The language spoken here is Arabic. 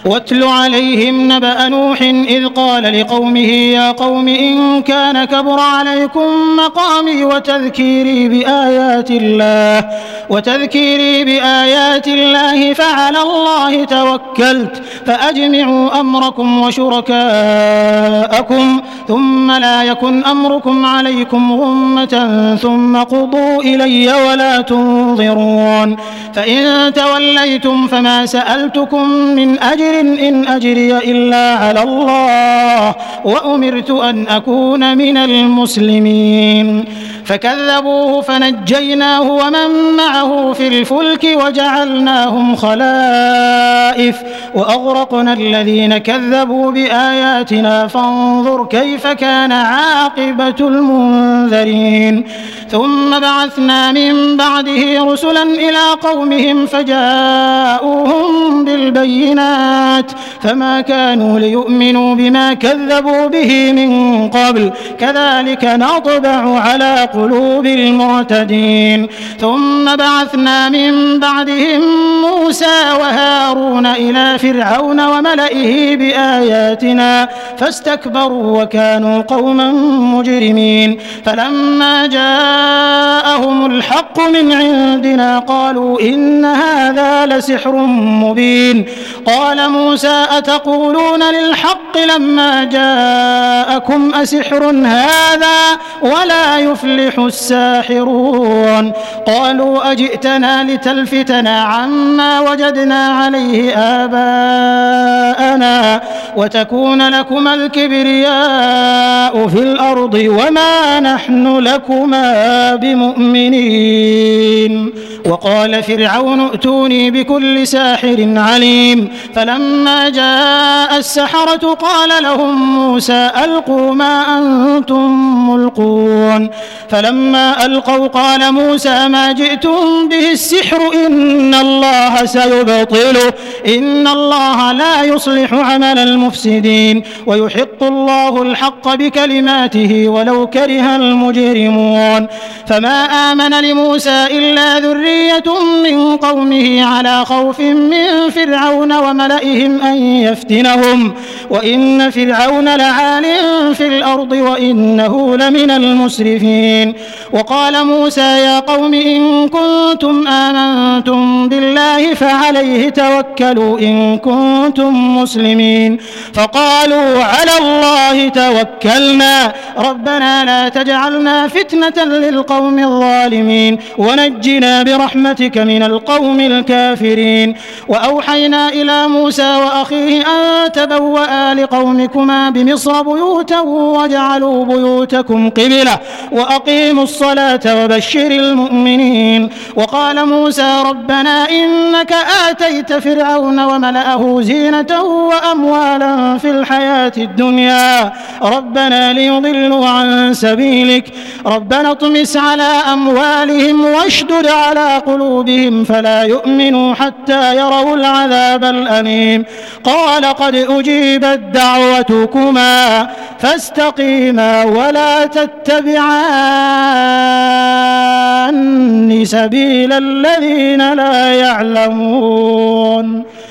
واتل عليهم نبأ نوح إذ قال لقومه يا قوم إن كان كبر عليكم مقامي وتذكيري بآيات الله فعلى الله توكلت فأجمعوا أمركم وشركاءكم ثم لا يكن أمركم عليكم غمة ثم قضوا إلي ولا تنظرون فإن توليتم فما سألتكم من أجر إن أجري إلا على الله وأمرت أن أكون من المسلمين فكذبوه فنجيناه ومن معه في الفلك وجعلناهم خلائف وأغرقنا الذين كذبوا بآياتنا فانظر كيف كان عاقبة المنذرين ثم بعثنا من بعده رسلا إلى قومهم فجاءوهم بالبينات فما كانوا ليؤمنوا بما كذبوا به من قبل كذلك نطبع على قلوب المعتدين ثم بعثنا من بعدهم موسى وهارون إلى فرعون وملئه بآياتنا فاستكبروا وكانوا قوما مجرمين فلما جاءهم الحق من عندنا قالوا إن هذا لسحر مبين قال موسى أتقولون للحق لما جاءكم أسحر هذا ولا يفلح الساحرون قالوا أجئتنا لتلفتنا عما وجدنا عليه آباءنا وتكون لكما الكبرياء في الأرض وما نحن لكما بمؤمنين وقال فرعون ائتوني بكل ساحر عليم فلما جاء السحرة قال لهم موسى ألقوا ما أنتم ملقون فلما ألقوا قال موسى ما جئتم به السحر إن الله سيبطله إن الله لا يصلح عمل المفسدين ويحق الله الحق بكلماته ولو كره المجرمون فما آمن لموسى إلا ذرية من قومه على خوف من فرعون وملئهم أن يفتنهم وإن فرعون لعال في الأرض وإنه لمن المسرفين وقال موسى يا قوم إن كنتم آمنتم بالله فعليه توكلوا إن كنتم مسلمين فقالوا على الله توكلنا ربنا لا تجعلنا فتنة للقوم الظالمين ونجنا برحمتك من القوم الكافرين وأوحينا إلى موسى وأخيه أن تبوأ لقومكما بمصر بيوتا واجعلوا بيوتكم قبلة وأقيموا الصلاة وبشر المؤمنين وقال موسى ربنا إنك آتيت فرعون وملأه زينة وأموالا في الحياة الدنيا ربنا ليضلوا عن سبيلك ربنا اطمس على أموالهم واشدد على قلوبهم فلا يؤمنوا حتى يروا العذاب الأليم قال قد أجيبت دعوتكما فاستقيما ولا تتبعان سبيل الذين لا يعلمون